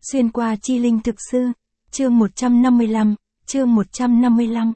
Xuyên qua chi linh thực sư, chương 155, chương 155.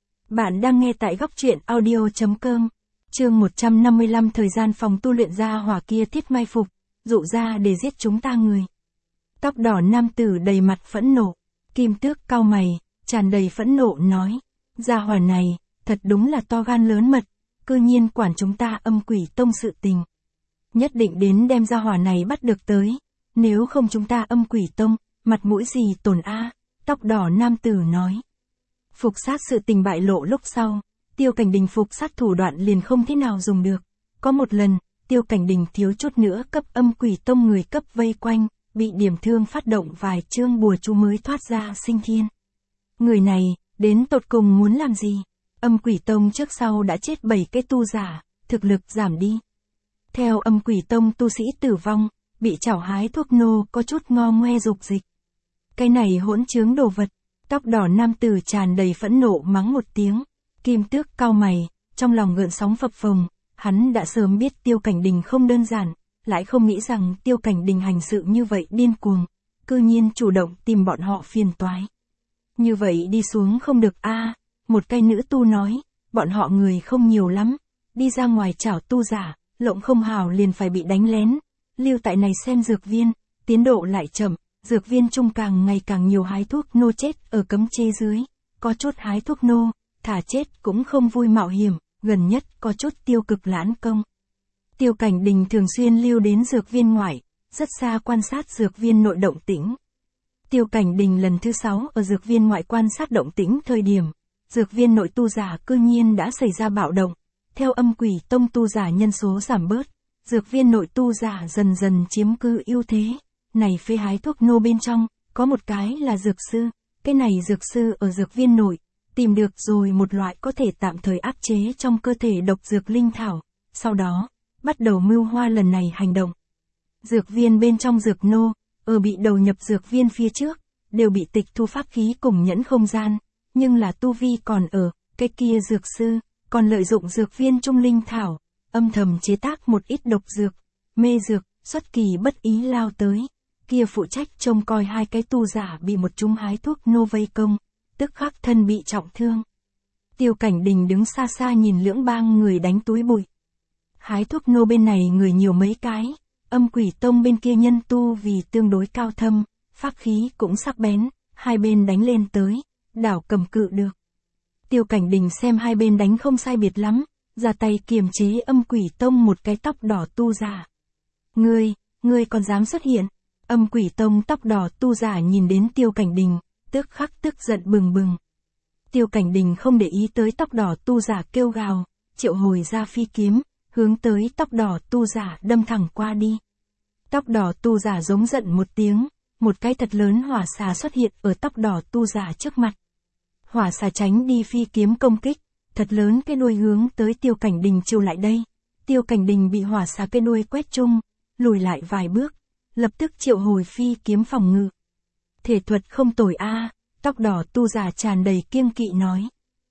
Bạn đang nghe tại góc truyện audio.com. Chương 155. Thời gian phòng tu luyện gia hỏa kia thiết mai phục, dụ ra để giết chúng ta người. Tóc đỏ nam tử đầy mặt phẫn nộ, Kim Tước cau mày, tràn đầy phẫn nộ nói, gia hỏa này, thật đúng là to gan lớn mật, cư nhiên quản chúng ta Âm Quỷ Tông sự tình. Nhất định đến đem gia hỏa này bắt được tới, nếu không chúng ta Âm Quỷ Tông, mặt mũi gì tổn a. Tóc đỏ nam tử nói. Phục sát sự tình bại lộ lúc sau, Tiêu Cảnh Đình phục sát thủ đoạn liền không thế nào dùng được. Có một lần, Tiêu Cảnh Đình thiếu chút nữa cấp Âm Quỷ Tông người cấp vây quanh, bị điểm thương phát động vài chương bùa chú mới thoát ra sinh thiên. Người này, đến tột cùng muốn làm gì? Âm Quỷ Tông trước sau đã chết 7 cái tu giả, thực lực giảm đi. Theo Âm Quỷ Tông tu sĩ tử vong, bị chảo hái thuốc nô có chút ngo ngoe dục dịch. Cái này hỗn trướng đồ vật, tóc đỏ nam tử tràn đầy phẫn nộ mắng một tiếng. Kim Tước cau mày, trong lòng gợn sóng phập phồng, hắn đã sớm biết Tiêu Cảnh Đình không đơn giản, lại không nghĩ rằng Tiêu Cảnh Đình hành sự như vậy điên cuồng, cư nhiên chủ động tìm bọn họ phiền toái. Như vậy đi xuống không được a. Một cái nữ tu nói, bọn họ người không nhiều lắm, đi ra ngoài chảo tu giả, lộng không hào liền phải bị đánh lén, lưu tại này xem dược viên, tiến độ lại chậm, dược viên trung càng ngày càng nhiều hái thuốc nô chết ở cấm chế dưới, có chút hái thuốc nô, thả chết cũng không vui mạo hiểm, gần nhất có chút tiêu cực lãn công. Tiêu Cảnh Đình thường xuyên lưu đến dược viên ngoại, rất xa quan sát dược viên nội động tĩnh. Tiêu Cảnh Đình lần thứ 6 ở dược viên ngoại quan sát động tĩnh thời điểm, dược viên nội tu giả cư nhiên đã xảy ra bạo động. Theo Âm Quỷ Tông tu giả nhân số giảm bớt, dược viên nội tu giả dần dần chiếm cư ưu thế. Này phê hái thuốc nô bên trong, có một cái là dược sư, cái này dược sư ở dược viên nội, tìm được rồi một loại có thể tạm thời áp chế trong cơ thể độc dược linh thảo, sau đó, bắt đầu mưu hoa lần này hành động. Dược viên bên trong dược nô, ở bị đầu nhập dược viên phía trước, đều bị tịch thu pháp khí cùng nhẫn không gian, nhưng là tu vi còn ở, cái kia dược sư, còn lợi dụng dược viên trung linh thảo, âm thầm chế tác một ít độc dược, mê dược, xuất kỳ bất ý lao tới. Kia phụ trách trông coi hai cái tu giả bị một chúng hái thuốc nô vây công, tức khắc thân bị trọng thương. Tiêu Cảnh Đình đứng xa xa nhìn lưỡng bang người đánh túi bụi. Hái thuốc nô bên này người nhiều mấy cái, Âm Quỷ Tông bên kia nhân tu vì tương đối cao thâm, pháp khí cũng sắc bén, hai bên đánh lên tới, đảo cầm cự được. Tiêu Cảnh Đình xem hai bên đánh không sai biệt lắm, ra tay kiềm chế Âm Quỷ Tông một cái tóc đỏ tu giả. Ngươi còn dám xuất hiện? Âm Quỷ Tông tóc đỏ tu giả nhìn đến Tiêu Cảnh Đình, tức khắc tức giận bừng bừng. Tiêu Cảnh Đình không để ý tới tóc đỏ tu giả kêu gào, triệu hồi ra phi kiếm, hướng tới tóc đỏ tu giả đâm thẳng qua đi. Tóc đỏ tu giả giống giận một tiếng, một cái thật lớn hỏa xà xuất hiện ở tóc đỏ tu giả trước mặt. Hỏa xà tránh đi phi kiếm công kích, thật lớn cái đuôi hướng tới Tiêu Cảnh Đình chiều lại đây. Tiêu Cảnh Đình bị hỏa xà cái đuôi quét trúng, lùi lại vài bước, lập tức triệu hồi phi kiếm phòng ngự. Thể thuật không tồi a. Tóc đỏ tu giả tràn đầy kiêng kỵ nói.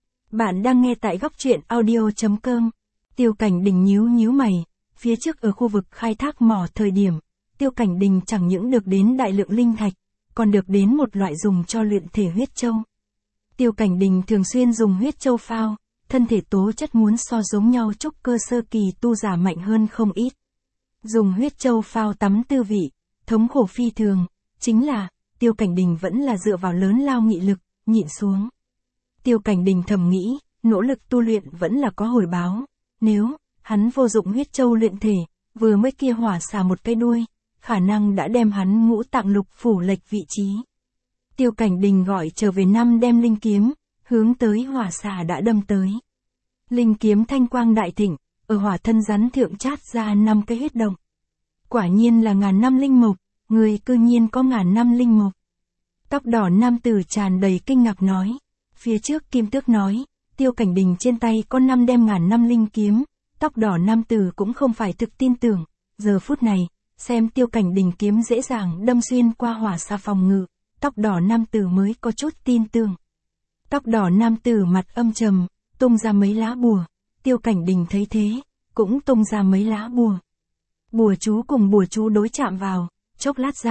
Bạn đang nghe tại góc truyện audio.com. Tiêu Cảnh Đình nhíu mày, phía trước ở khu vực khai thác mỏ thời điểm, Tiêu Cảnh Đình chẳng những được đến đại lượng linh thạch, còn được đến một loại dùng cho luyện thể huyết châu. Tiêu Cảnh Đình thường xuyên dùng huyết châu phao, thân thể tố chất muốn so giống nhau trúc cơ sơ kỳ tu giả mạnh hơn không ít. Dùng huyết châu phao tắm tư vị, thống khổ phi thường, chính là, Tiêu Cảnh Đình vẫn là dựa vào lớn lao nghị lực, nhịn xuống. Tiêu Cảnh Đình thầm nghĩ, nỗ lực tu luyện vẫn là có hồi báo, nếu, hắn vô dụng huyết châu luyện thể, vừa mới kia hỏa xà một cái đuôi, khả năng đã đem hắn ngũ tạng lục phủ lệch vị trí. Tiêu Cảnh Đình gọi trở về 5 đem linh kiếm, hướng tới hỏa xà đã đâm tới. Linh kiếm thanh quang đại thịnh, ở hỏa thân rắn thượng chát ra 5 cái huyết động. Quả nhiên là ngàn năm linh mục, người cư nhiên có ngàn năm linh mục. Tóc đỏ nam tử tràn đầy kinh ngạc nói. Phía trước Kim Tước nói, Tiêu Cảnh Đình trên tay có 5 đem ngàn năm linh kiếm, tóc đỏ nam tử cũng không phải thực tin tưởng. Giờ phút này, xem Tiêu Cảnh Đình kiếm dễ dàng đâm xuyên qua hỏa xà phòng ngự, tóc đỏ nam tử mới có chút tin tưởng. Tóc đỏ nam tử mặt âm trầm, tung ra mấy lá bùa. Tiêu Cảnh Đình thấy thế, cũng tung ra mấy lá bùa. Bùa chú cùng bùa chú đối chạm vào, chốc lát gian,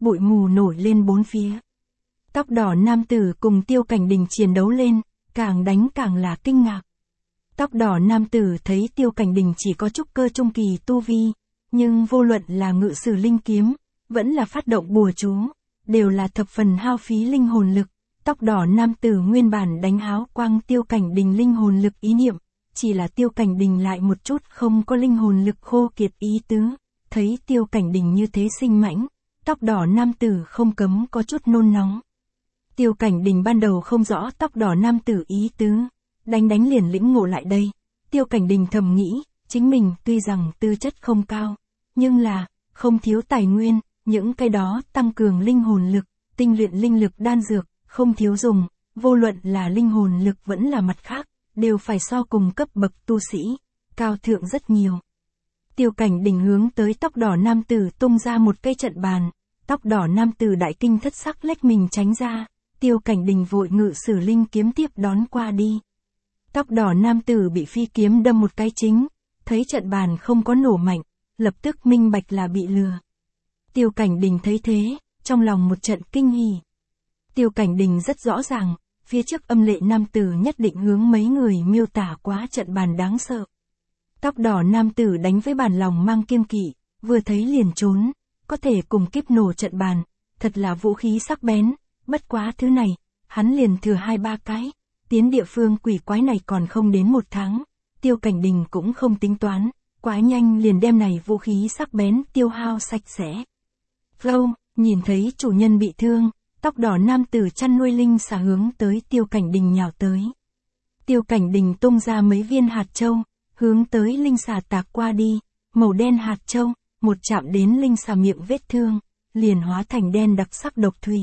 bụi mù nổi lên bốn phía. Tóc đỏ nam tử cùng Tiêu Cảnh Đình chiến đấu lên, càng đánh càng là kinh ngạc. Tóc đỏ nam tử thấy Tiêu Cảnh Đình chỉ có trúc cơ trung kỳ tu vi, nhưng vô luận là ngự sử linh kiếm, vẫn là phát động bùa chú, đều là thập phần hao phí linh hồn lực. Tóc đỏ nam tử nguyên bản đánh háo quang Tiêu Cảnh Đình linh hồn lực ý niệm, chỉ là Tiêu Cảnh Đình lại một chút không có linh hồn lực khô kiệt ý tứ. Thấy Tiêu Cảnh Đình như thế sinh mãnh, tóc đỏ nam tử không cấm có chút nôn nóng. Tiêu Cảnh Đình ban đầu không rõ tóc đỏ nam tử ý tứ, đánh liền lĩnh ngộ lại đây. Tiêu Cảnh Đình thầm nghĩ, chính mình tuy rằng tư chất không cao, nhưng là, không thiếu tài nguyên, những cái đó tăng cường linh hồn lực, tinh luyện linh lực đan dược, không thiếu dùng, vô luận là linh hồn lực vẫn là mặt khác, đều phải so cùng cấp bậc tu sĩ, cao thượng rất nhiều. Tiêu Cảnh Đình hướng tới tóc đỏ nam tử tung ra một cây trận bàn, tóc đỏ nam tử đại kinh thất sắc lách mình tránh ra, Tiêu Cảnh Đình vội ngự sử linh kiếm tiếp đón qua đi. Tóc đỏ nam tử bị phi kiếm đâm một cái chính, thấy trận bàn không có nổ mạnh, lập tức minh bạch là bị lừa. Tiêu Cảnh Đình thấy thế, trong lòng một trận kinh hỉ. Tiêu Cảnh Đình rất rõ ràng, phía trước âm lệ nam tử nhất định hướng mấy người miêu tả quá trận bàn đáng sợ. Tóc đỏ nam tử đánh với bàn lòng mang kiêng kỵ, vừa thấy liền trốn, có thể cùng kíp nổ trận bàn, thật là vũ khí sắc bén, bất quá thứ này, hắn liền thừa 2-3 cái, tiến địa phương quỷ quái này còn không đến 1 tháng, Tiêu Cảnh Đình cũng không tính toán, quá nhanh liền đem này vũ khí sắc bén tiêu hao sạch sẽ. Lâu, nhìn thấy chủ nhân bị thương, tóc đỏ nam tử chăn nuôi linh xà hướng tới Tiêu Cảnh Đình nhào tới. Tiêu Cảnh Đình tung ra mấy viên hạt châu, hướng tới linh xà tạc qua đi, màu đen hạt châu, một chạm đến linh xà miệng vết thương, liền hóa thành đen đặc sắc độc thủy.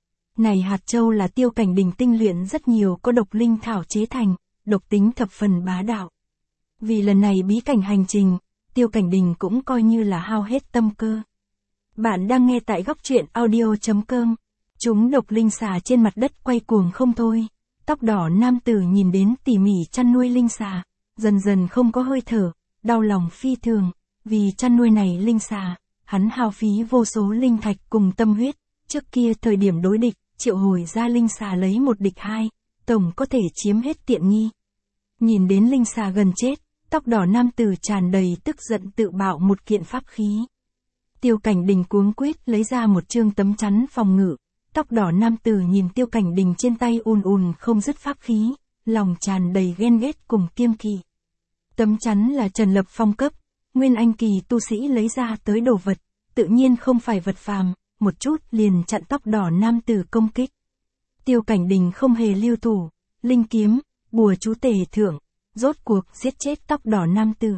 Này hạt châu là Tiêu Cảnh Đình tinh luyện rất nhiều có độc linh thảo chế thành, độc tính thập phần bá đạo. Vì lần này bí cảnh hành trình, Tiêu Cảnh Đình cũng coi như là hao hết tâm cơ. Bạn đang nghe tại góc truyện audio.com. Chúng độc linh xà trên mặt đất quay cuồng không thôi. Tóc đỏ nam tử nhìn đến tỉ mỉ chăn nuôi linh xà, dần dần không có hơi thở, đau lòng phi thường. Vì chăn nuôi này linh xà, hắn hao phí vô số linh thạch cùng tâm huyết. Trước kia thời điểm đối địch, triệu hồi ra linh xà lấy 1 địch 2, tổng có thể chiếm hết tiện nghi. Nhìn đến linh xà gần chết, tóc đỏ nam tử tràn đầy tức giận tự bạo một kiện pháp khí. Tiêu Cảnh Đình cuống quýt lấy ra một chương tấm chắn phòng ngự. Tóc đỏ nam tử nhìn Tiêu Cảnh Đình trên tay ùn không dứt pháp khí, lòng tràn đầy ghen ghét cùng kiêng kỵ. Tấm chắn là Trần Lập Phong cấp, nguyên anh kỳ tu sĩ lấy ra tới đồ vật, tự nhiên không phải vật phàm, một chút liền chặn tóc đỏ nam tử công kích. Tiêu Cảnh Đình không hề lưu thủ, linh kiếm, bùa chú tề thượng, rốt cuộc giết chết tóc đỏ nam tử.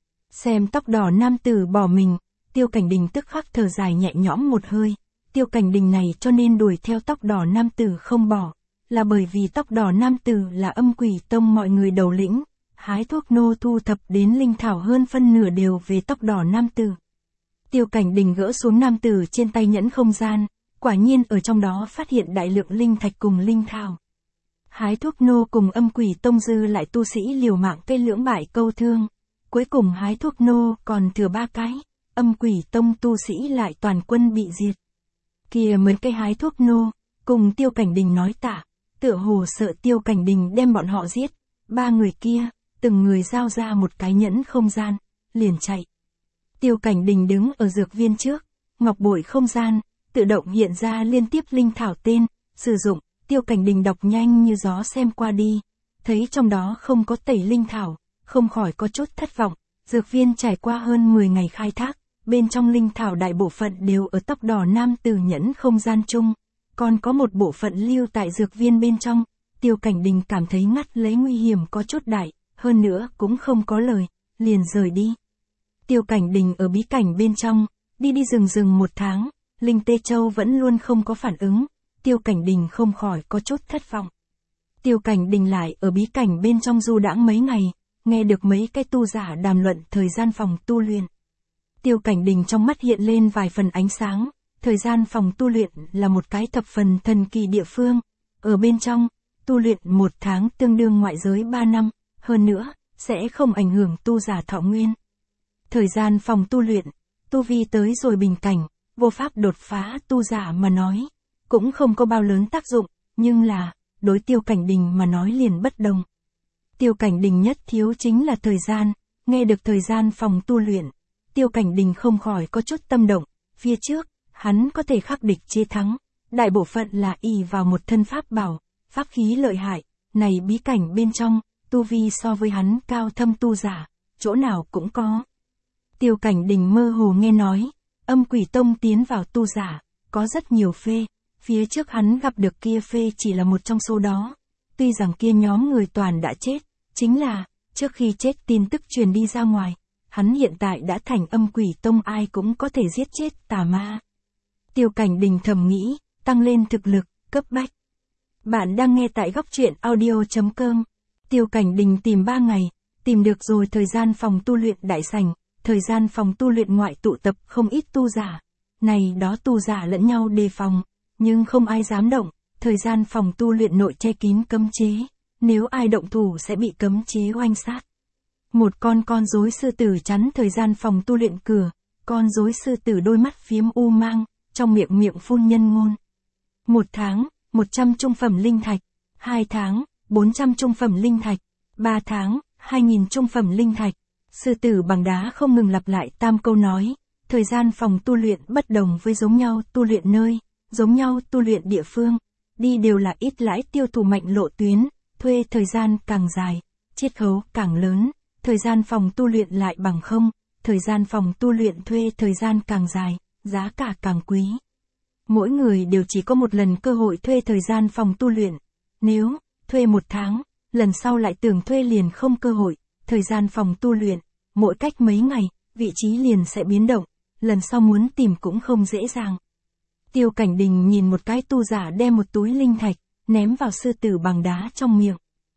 Xem tóc đỏ nam tử bỏ mình, Tiêu Cảnh Đình tức khắc thở dài nhẹ nhõm một hơi. Tiêu Cảnh Đình này cho nên đuổi theo tóc đỏ nam tử không bỏ, là bởi vì tóc đỏ nam tử là âm quỷ tông mọi người đầu lĩnh, hái thuốc nô thu thập đến linh thảo hơn phân nửa đều về tóc đỏ nam tử. Tiêu Cảnh Đình gỡ xuống nam tử trên tay nhẫn không gian, quả nhiên ở trong đó phát hiện đại lượng linh thạch cùng linh thảo. Hái thuốc nô cùng âm quỷ tông dư lại tu sĩ liều mạng cây lưỡng bại câu thương, cuối cùng hái thuốc nô còn thừa 3 cái, âm quỷ tông tu sĩ lại toàn quân bị diệt. Kìa mấy cây hái thuốc nô, cùng Tiêu Cảnh Đình nói tạ, tựa hồ sợ Tiêu Cảnh Đình đem bọn họ giết, 3 người kia, từng người giao ra một cái nhẫn không gian, liền chạy. Tiêu Cảnh Đình đứng ở dược viên trước, ngọc bội không gian, tự động hiện ra liên tiếp linh thảo tên, sử dụng, Tiêu Cảnh Đình đọc nhanh như gió xem qua đi, thấy trong đó không có tẩy linh thảo, không khỏi có chút thất vọng, dược viên trải qua hơn 10 ngày khai thác, bên trong linh thảo đại bộ phận đều ở tóc đỏ nam tử nhẫn không gian chung, còn có một bộ phận lưu tại dược viên bên trong, Tiêu Cảnh Đình cảm thấy ngắt lấy nguy hiểm có chút đại, hơn nữa cũng không có lời, liền rời đi. Tiêu Cảnh Đình ở bí cảnh bên trong, đi rừng 1 tháng, linh tê châu vẫn luôn không có phản ứng, Tiêu Cảnh Đình không khỏi có chút thất vọng. Tiêu Cảnh Đình lại ở bí cảnh bên trong du đãng mấy ngày, nghe được mấy cái tu giả đàm luận thời gian phòng tu luyện. Tiêu Cảnh Đình trong mắt hiện lên vài phần ánh sáng, thời gian phòng tu luyện là một cái thập phần thần kỳ địa phương, ở bên trong, tu luyện 1 tháng tương đương ngoại giới 3 năm, hơn nữa, sẽ không ảnh hưởng tu giả thọ nguyên. Thời gian phòng tu luyện, tu vi tới rồi bình cảnh, vô pháp đột phá tu giả mà nói, cũng không có bao lớn tác dụng, nhưng là, đối Tiêu Cảnh Đình mà nói liền bất đồng. Tiêu Cảnh Đình nhất thiếu chính là thời gian, nghe được thời gian phòng tu luyện, Tiêu Cảnh Đình không khỏi có chút tâm động, phía trước, hắn có thể khắc địch chế thắng, đại bộ phận là ỷ vào một thân pháp bảo, pháp khí lợi hại, này bí cảnh bên trong, tu vi so với hắn cao thâm tu giả, chỗ nào cũng có. Tiêu Cảnh Đình mơ hồ nghe nói, Âm Quỷ Tông tiến vào tu giả, có rất nhiều phê, phía trước hắn gặp được kia phê chỉ là một trong số đó. Tuy rằng kia nhóm người toàn đã chết, chính là, trước khi chết tin tức truyền đi ra ngoài, hắn hiện tại đã thành Âm Quỷ Tông ai cũng có thể giết chết tà ma. Tiêu Cảnh Đình thầm nghĩ, tăng lên thực lực, cấp bách. Bạn đang nghe tại góc truyện audio.com. Tiêu Cảnh Đình tìm 3 ngày, tìm được rồi thời gian phòng tu luyện đại sảnh, thời gian phòng tu luyện ngoại tụ tập không ít tu giả. Này đó tu giả lẫn nhau đề phòng, nhưng không ai dám động, thời gian phòng tu luyện nội che kín cấm chế, nếu ai động thủ sẽ bị cấm chế oanh sát. Một con rối sư tử chắn thời gian phòng tu luyện cửa, con rối sư tử đôi mắt phiếm u mang, trong miệng phun nhân ngôn. 1 tháng, 100 trung phẩm linh thạch, 2 tháng, 400 trung phẩm linh thạch, 3 tháng, 2000 trung phẩm linh thạch. Sư tử bằng đá không ngừng lặp lại tam câu nói, thời gian phòng tu luyện bất đồng với giống nhau tu luyện nơi, giống nhau tu luyện địa phương, đi đều là ít lãi tiêu thụ mạnh lộ tuyến, thuê thời gian càng dài, chiết khấu càng lớn, thời gian phòng tu luyện lại bằng không, thời gian phòng tu luyện thuê thời gian càng dài, giá cả càng quý. Mỗi người đều chỉ có một lần cơ hội thuê thời gian phòng tu luyện, nếu thuê 1 tháng, lần sau lại tưởng thuê liền không cơ hội, thời gian phòng tu luyện, mỗi cách mấy ngày, vị trí liền sẽ biến động, lần sau muốn tìm cũng không dễ dàng. Tiêu Cảnh Đình nhìn một cái tu giả đem một túi linh thạch, ném vào sư tử bằng đá trong miệng.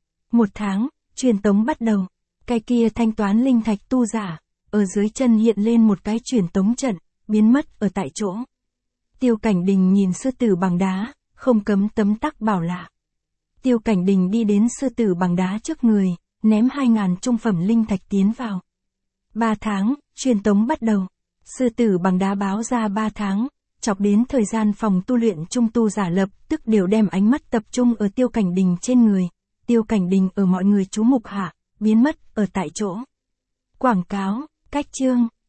1 tháng, truyền tống bắt đầu, cái kia thanh toán linh thạch tu giả, ở dưới chân hiện lên một cái truyền tống trận, biến mất ở tại chỗ. Tiêu Cảnh Đình nhìn sư tử bằng đá, không cấm tấm tắc bảo lạ. Tiêu Cảnh Đình đi đến sư tử bằng đá trước người, ném 2000 trung phẩm linh thạch tiến vào. 3 tháng, truyền tống bắt đầu. Sư tử bằng đá báo ra 3 tháng, chọc đến thời gian phòng tu luyện trung tu giả lập, tức đều đem ánh mắt tập trung ở Tiêu Cảnh Đình trên người. Tiêu Cảnh Đình ở mọi người chú mục hạ, biến mất ở tại chỗ. Quảng cáo, cách chương,